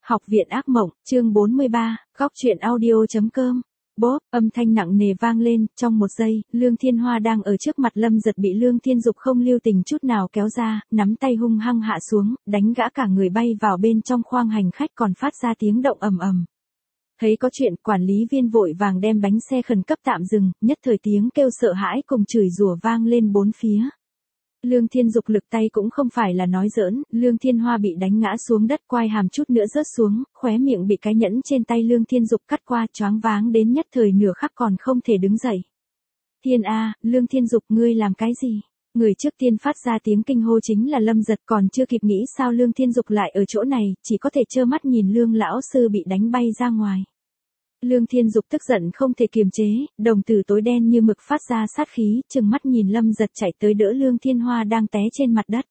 Học viện ác mộng, chương 43, góc truyện audio.com. Bốp, âm thanh nặng nề vang lên, trong một giây, Lương Thiên Hoa đang ở trước mặt Lâm Giật bị Lương Thiên Dục không lưu tình chút nào kéo ra, nắm tay hung hăng hạ xuống, đánh gã cả người bay vào bên trong khoang hành khách còn phát ra tiếng động ầm ầm. Thấy có chuyện, quản lý viên vội vàng đem bánh xe khẩn cấp tạm dừng, nhất thời tiếng kêu sợ hãi cùng chửi rủa vang lên bốn phía. Lương Thiên Dục lực tay cũng không phải là nói giỡn, Lương Thiên Hoa bị đánh ngã xuống đất, quai hàm chút nữa rớt xuống, khóe miệng bị cái nhẫn trên tay Lương Thiên Dục cắt qua, choáng váng đến nhất thời nửa khắc còn không thể đứng dậy. Thiên A, Lương Thiên Dục ngươi làm cái gì? Người trước tiên phát ra tiếng kinh hô chính là Lâm Giật, còn chưa kịp nghĩ sao Lương Thiên Dục lại ở chỗ này, chỉ có thể trơ mắt nhìn Lương lão sư bị đánh bay ra ngoài. Lương Thiên Dục tức giận không thể kiềm chế, đồng tử tối đen như mực phát ra sát khí, trừng mắt nhìn Lâm Giật chạy tới đỡ Lương Thiên Hoa đang té trên mặt đất.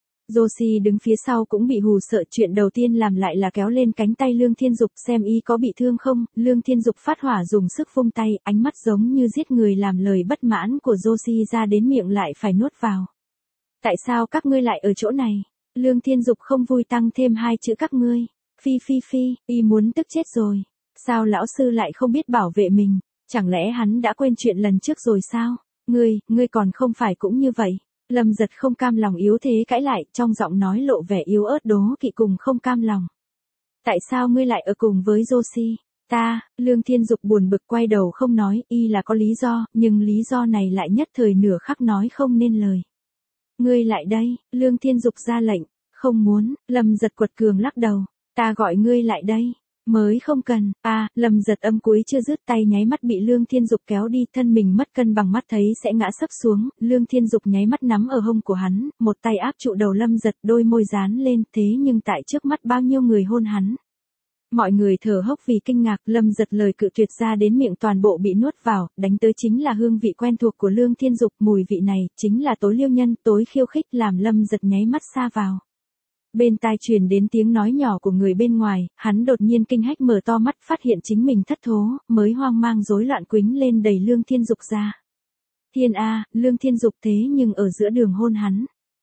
Josie đứng phía sau cũng bị hù sợ, chuyện đầu tiên làm lại là kéo lên cánh tay Lương Thiên Dục xem y có bị thương không. Lương Thiên Dục phát hỏa dùng sức vung tay, ánh mắt giống như giết người, làm lời bất mãn của Josie ra đến miệng lại phải nuốt vào. Tại sao các ngươi lại ở chỗ này? Lương Thiên Dục không vui tăng thêm hai chữ các ngươi. Phi phi phi, y muốn tức chết rồi. Sao lão sư lại không biết bảo vệ mình? Chẳng lẽ hắn đã quên chuyện lần trước rồi sao? Ngươi còn không phải cũng như vậy. Lâm Giật không cam lòng yếu thế cãi lại, trong giọng nói lộ vẻ yếu ớt đố kỵ cùng không cam lòng. Tại sao ngươi lại ở cùng với Josie? Lương Thiên Dục buồn bực quay đầu không nói, y là có lý do, nhưng lý do này lại nhất thời nửa khắc nói không nên lời. Ngươi lại đây, Lương Thiên Dục ra lệnh. Không muốn, Lâm Giật quật cường lắc đầu. Ta gọi ngươi lại đây. Mới không cần. Lâm Giật âm cuối chưa dứt, tay nháy mắt bị Lương Thiên Dục kéo đi, thân mình mất cân bằng, mắt thấy sẽ ngã sấp xuống, Lương Thiên Dục nháy mắt nắm ở hông của hắn, một tay áp trụ đầu Lâm Giật, đôi môi dán lên, thế nhưng tại trước mắt bao nhiêu người hôn hắn. Mọi người thở hốc vì kinh ngạc, Lâm Giật lời cự tuyệt ra đến miệng toàn bộ bị nuốt vào, đánh tới chính là hương vị quen thuộc của Lương Thiên Dục, mùi vị này chính là tối liêu nhân, tối khiêu khích, làm Lâm Giật nháy mắt xa vào. Bên tai truyền đến tiếng nói nhỏ của người bên ngoài, hắn đột nhiên kinh hách mở to mắt, phát hiện chính mình thất thố, mới hoang mang rối loạn quýnh lên đẩy Lương Thiên Dục ra. Thiên A, Lương Thiên Dục thế nhưng ở giữa đường hôn hắn.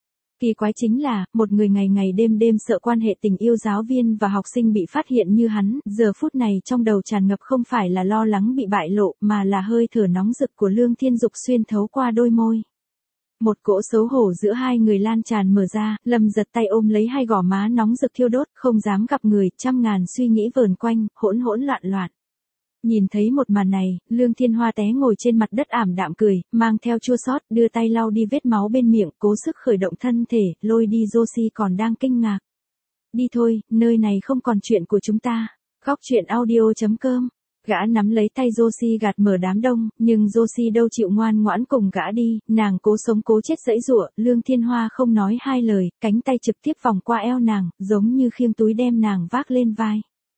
Kỳ quái chính là, một người ngày ngày đêm đêm sợ quan hệ tình yêu giáo viên và học sinh bị phát hiện như hắn, giờ phút này trong đầu tràn ngập không phải là lo lắng bị bại lộ, mà là hơi thở nóng rực của Lương Thiên Dục xuyên thấu qua đôi môi. Một cỗ xấu hổ giữa hai người lan tràn mở ra, Lâm Giật tay ôm lấy hai gò má nóng rực thiêu đốt, không dám gặp người, trăm ngàn suy nghĩ vờn quanh, hỗn loạn loạn. Nhìn thấy một màn này, Lương Thiên Hoa té ngồi trên mặt đất ảm đạm cười, mang theo chua xót, đưa tay lau đi vết máu bên miệng, cố sức khởi động thân thể, lôi đi Josie còn đang kinh ngạc. Đi thôi, nơi này không còn chuyện của chúng ta. Góc truyện audio.com. Gã nắm lấy tay Josie gạt mở đám đông, nhưng Josie đâu chịu ngoan ngoãn cùng gã đi, nàng cố sống cố chết giãy giụa, Lương Thiên Hoa không nói hai lời, cánh tay trực tiếp vòng qua eo nàng, giống như khiêng túi đem nàng vác lên vai.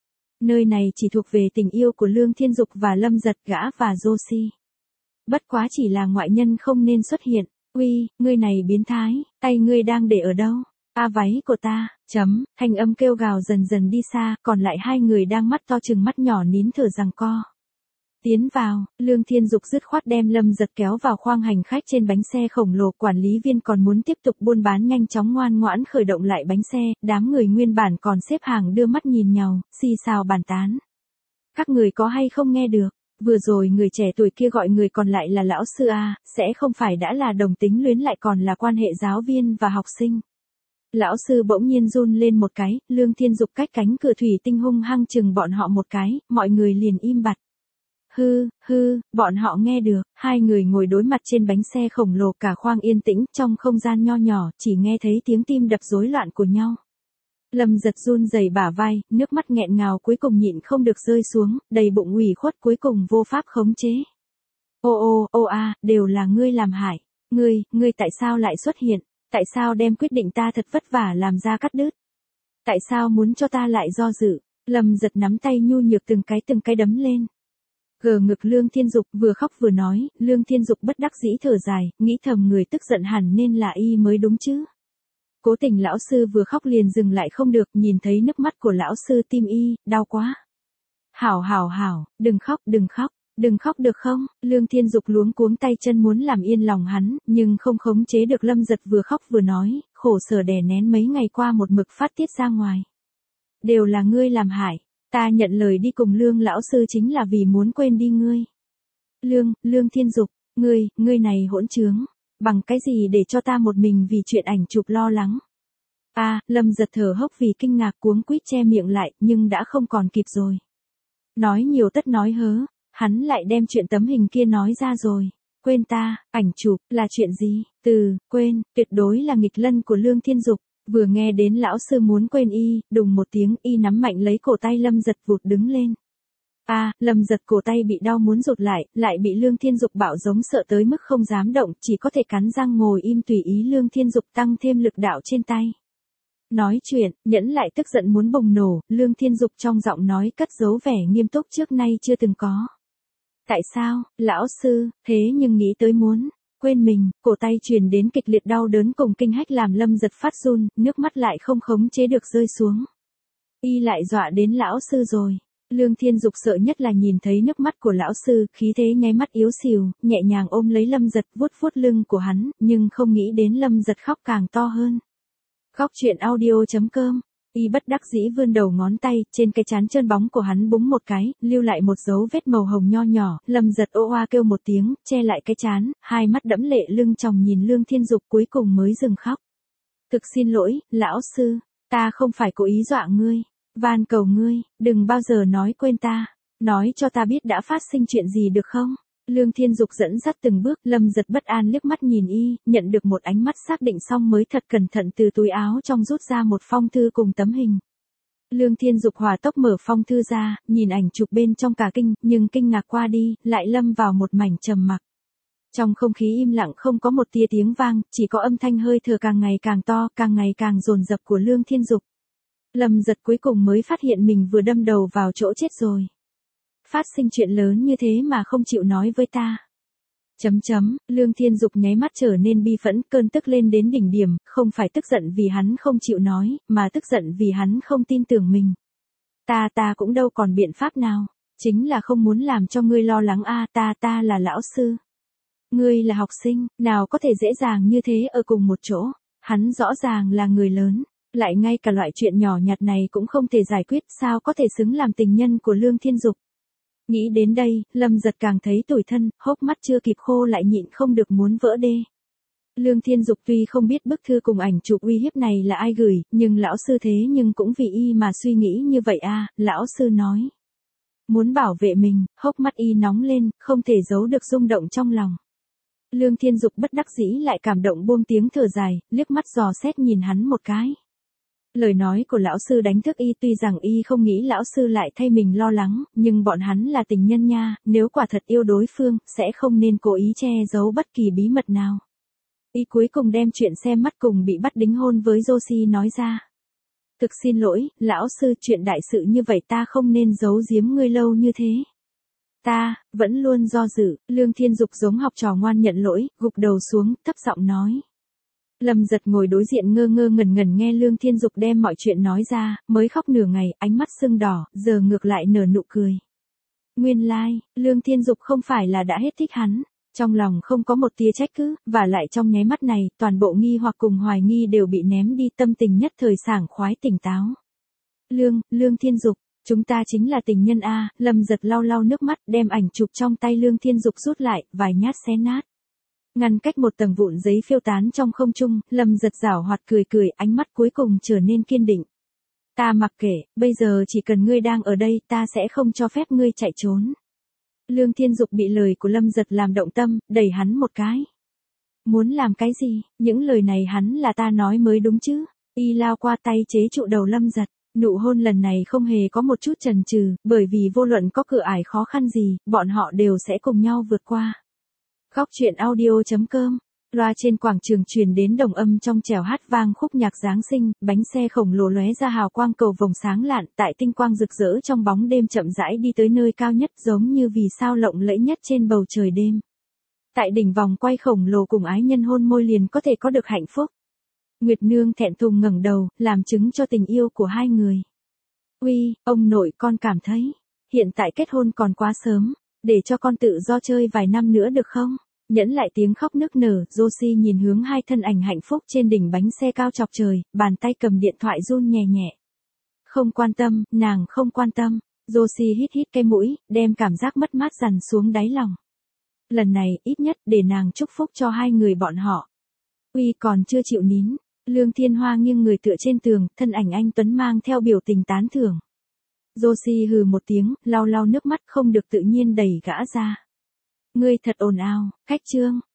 Nơi này chỉ thuộc về tình yêu của Lương Thiên Dục và Lâm Giật, gã và Josie. Bất quá chỉ là ngoại nhân không nên xuất hiện. Uy, ngươi này biến thái, tay ngươi đang để ở đâu? Váy của ta, thanh âm kêu gào dần dần đi xa, còn lại hai người đang mắt to chừng mắt nhỏ nín thở giằng co. Tiến vào, Lương Thiên Dục dứt khoát đem Lâm Giật kéo vào khoang hành khách trên bánh xe khổng lồ, quản lý viên còn muốn tiếp tục buôn bán nhanh chóng ngoan ngoãn khởi động lại bánh xe, đám người nguyên bản còn xếp hàng đưa mắt nhìn nhau, xì xào bàn tán. Các người có hay không nghe được? Vừa rồi người trẻ tuổi kia gọi người còn lại là lão sư A, sẽ không phải đã là đồng tính luyến lại còn là quan hệ giáo viên và học sinh. Lão sư bỗng nhiên run lên một cái, Lương Thiên Dục cách cánh cửa thủy tinh hung hăng chừng bọn họ một cái, mọi người liền im bặt. Bọn họ nghe được, hai người ngồi đối mặt trên bánh xe khổng lồ, cả khoang yên tĩnh, trong không gian nho nhỏ, chỉ nghe thấy tiếng tim đập rối loạn của nhau. Lâm Giật run rẩy bả vai, nước mắt nghẹn ngào cuối cùng nhịn không được rơi xuống, đầy bụng ủy khuất cuối cùng vô pháp khống chế. Đều là ngươi làm hại. Ngươi tại sao lại xuất hiện? Tại sao đem quyết định ta thật vất vả làm ra cắt đứt? Tại sao muốn cho ta lại do dự? Lâm Giật nắm tay nhu nhược từng cái đấm lên. Gờ ngực Lương Thiên Dục, vừa khóc vừa nói, Lương Thiên Dục bất đắc dĩ thở dài, nghĩ thầm người tức giận hẳn nên là y mới đúng chứ. Cố tình lão sư vừa khóc liền dừng lại không được, nhìn thấy nước mắt của lão sư tim y, đau quá. Hảo, đừng khóc được không? Lương Thiên Dục luống cuống tay chân muốn làm yên lòng hắn, nhưng không khống chế được. Lâm Giật vừa khóc vừa nói, khổ sở đè nén mấy ngày qua một mực phát tiết ra ngoài. Đều là ngươi làm hại. Ta nhận lời đi cùng Lương lão sư chính là vì muốn quên đi ngươi. Lương Thiên Dục, ngươi này hỗn trướng. Bằng cái gì để cho ta một mình vì chuyện ảnh chụp lo lắng. Lâm Giật thở hốc vì kinh ngạc cuống quýt che miệng lại, nhưng đã không còn kịp rồi. Nói nhiều tất nói hớ, hắn lại đem chuyện tấm hình kia nói ra rồi. Quên ta, ảnh chụp, là chuyện gì? Quên, tuyệt đối là nghịch lân của Lương Thiên Dục. Vừa nghe đến lão sư muốn quên y, đùng một tiếng y nắm mạnh lấy cổ tay Lâm Giật vụt đứng lên. Lâm Giật cổ tay bị đau muốn rụt lại bị Lương Thiên Dục bạo giống sợ tới mức không dám động, chỉ có thể cắn răng ngồi im tùy ý Lương Thiên Dục tăng thêm lực đạo trên tay. Nói chuyện, nhẫn lại tức giận muốn bùng nổ, Lương Thiên Dục trong giọng nói cất giấu vẻ nghiêm túc trước nay chưa từng có. Tại sao, lão sư, thế nhưng nghĩ tới muốn quên mình, cổ tay truyền đến kịch liệt đau đớn cùng kinh hách làm Lâm Giật phát run, nước mắt lại không khống chế được rơi xuống. Y lại dọa đến lão sư rồi. Lương Thiên Dục sợ nhất là nhìn thấy nước mắt của lão sư, khí thế nháy mắt yếu xìu, nhẹ nhàng ôm lấy Lâm Giật vuốt lưng của hắn, nhưng không nghĩ đến Lâm Giật khóc càng to hơn. Khóc chuyện audio.com. Y bất đắc dĩ vươn đầu ngón tay, trên cái trán trơn bóng của hắn búng một cái, lưu lại một dấu vết màu hồng nho nhỏ, Lâm Giật ô oa kêu một tiếng, che lại cái trán, hai mắt đẫm lệ lưng tròng nhìn Lương Thiên Dục cuối cùng mới dừng khóc. Thực xin lỗi, lão sư, ta không phải cố ý dọa ngươi, van cầu ngươi, đừng bao giờ nói quên ta, nói cho ta biết đã phát sinh chuyện gì được không? Lương Thiên Dục dẫn dắt từng bước, Lâm Giật bất an liếc mắt nhìn y, nhận được một ánh mắt xác định xong mới thật cẩn thận từ túi áo trong rút ra một phong thư cùng tấm hình. Lương Thiên Dục hòa tốc mở phong thư ra, nhìn ảnh chụp bên trong cả kinh, nhưng kinh ngạc qua đi, lại lâm vào một mảnh trầm mặc. Trong không khí im lặng không có một tia tiếng vang, chỉ có âm thanh hơi thở càng ngày càng to, càng ngày càng dồn dập của Lương Thiên Dục. Lâm Giật cuối cùng mới phát hiện mình vừa đâm đầu vào chỗ chết rồi. Phát sinh chuyện lớn như thế mà không chịu nói với ta. Lương Thiên Dục nháy mắt trở nên bi phẫn, cơn tức lên đến đỉnh điểm, không phải tức giận vì hắn không chịu nói, mà tức giận vì hắn không tin tưởng mình. Ta cũng đâu còn biện pháp nào, chính là không muốn làm cho ngươi lo lắng ta là lão sư. Ngươi là học sinh, nào có thể dễ dàng như thế ở cùng một chỗ, hắn rõ ràng là người lớn, lại ngay cả loại chuyện nhỏ nhặt này cũng không thể giải quyết, sao có thể xứng làm tình nhân của Lương Thiên Dục. Nghĩ đến đây, Lâm Giật càng thấy tủi thân, hốc mắt chưa kịp khô lại nhịn không được muốn vỡ đê. Lương Thiên Dục tuy không biết bức thư cùng ảnh chụp uy hiếp này là ai gửi, nhưng lão sư thế nhưng cũng vì y mà suy nghĩ như vậy lão sư nói. Muốn bảo vệ mình, hốc mắt y nóng lên, không thể giấu được rung động trong lòng. Lương Thiên Dục bất đắc dĩ lại cảm động buông tiếng thở dài, liếc mắt dò xét nhìn hắn một cái. Lời nói của lão sư đánh thức y, tuy rằng y không nghĩ lão sư lại thay mình lo lắng, nhưng bọn hắn là tình nhân nha, nếu quả thật yêu đối phương, sẽ không nên cố ý che giấu bất kỳ bí mật nào. Y cuối cùng đem chuyện xem mắt cùng bị bắt đính hôn với Joshi nói ra. Thực xin lỗi, lão sư, chuyện đại sự như vậy ta không nên giấu giếm ngươi lâu như thế. Ta, vẫn luôn do dự, Lương Thiên Dục giống học trò ngoan nhận lỗi, gục đầu xuống, thấp giọng nói. Lâm Giật ngồi đối diện ngơ ngơ ngẩn nghe Lương Thiên Dục đem mọi chuyện nói ra, mới khóc nửa ngày, ánh mắt sưng đỏ, giờ ngược lại nở nụ cười. Nguyên lai, Lương Thiên Dục không phải là đã hết thích hắn, trong lòng không có một tia trách cứ, và lại trong nháy mắt này, toàn bộ nghi hoặc cùng hoài nghi đều bị ném đi, tâm tình nhất thời sảng khoái tỉnh táo. Lương Thiên Dục, chúng ta chính là tình nhân Lâm Giật lau lau nước mắt, đem ảnh chụp trong tay Lương Thiên Dục rút lại, vài nhát xé nát. Ngăn cách một tầng vụn giấy phiêu tán trong không trung, Lâm Giật giảo hoạt cười, ánh mắt cuối cùng trở nên kiên định. Ta mặc kệ, bây giờ chỉ cần ngươi đang ở đây, ta sẽ không cho phép ngươi chạy trốn. Lương Thiên Dục bị lời của Lâm Giật làm động tâm, đẩy hắn một cái. Muốn làm cái gì, những lời này hắn là ta nói mới đúng chứ. Y lao qua tay chế trụ đầu Lâm Giật, nụ hôn lần này không hề có một chút chần chừ, bởi vì vô luận có cửa ải khó khăn gì, bọn họ đều sẽ cùng nhau vượt qua. Khóc chuyện audio.com. Loa trên quảng trường truyền đến đồng âm trong trẻo hát vang khúc nhạc Giáng sinh, bánh xe khổng lồ lóe ra hào quang cầu vồng sáng lạn, tại tinh quang rực rỡ trong bóng đêm chậm rãi đi tới nơi cao nhất, giống như vì sao lộng lẫy nhất trên bầu trời đêm. Tại đỉnh vòng quay khổng lồ cùng ái nhân hôn môi liền có thể có được hạnh phúc. Nguyệt Nương thẹn thùng ngẩng đầu, làm chứng cho tình yêu của hai người. Uy, ông nội, con cảm thấy hiện tại kết hôn còn quá sớm, để cho con tự do chơi vài năm nữa được không? Nhẫn lại tiếng khóc nức nở, Joshi nhìn hướng hai thân ảnh hạnh phúc trên đỉnh bánh xe cao chọc trời, bàn tay cầm điện thoại run nhẹ nhẹ. Không quan tâm, nàng không quan tâm. Josie hít hít cái mũi, đem cảm giác mất mát dằn xuống đáy lòng. Lần này, ít nhất, để nàng chúc phúc cho hai người bọn họ. Uy còn chưa chịu nín. Lương Thiên Hoa nghiêng người tựa trên tường, thân ảnh anh Tuấn mang theo biểu tình tán thưởng. Josie hừ một tiếng, lau lau nước mắt không được tự nhiên đẩy gã ra. Ngươi thật ồn ào, Khách Trương.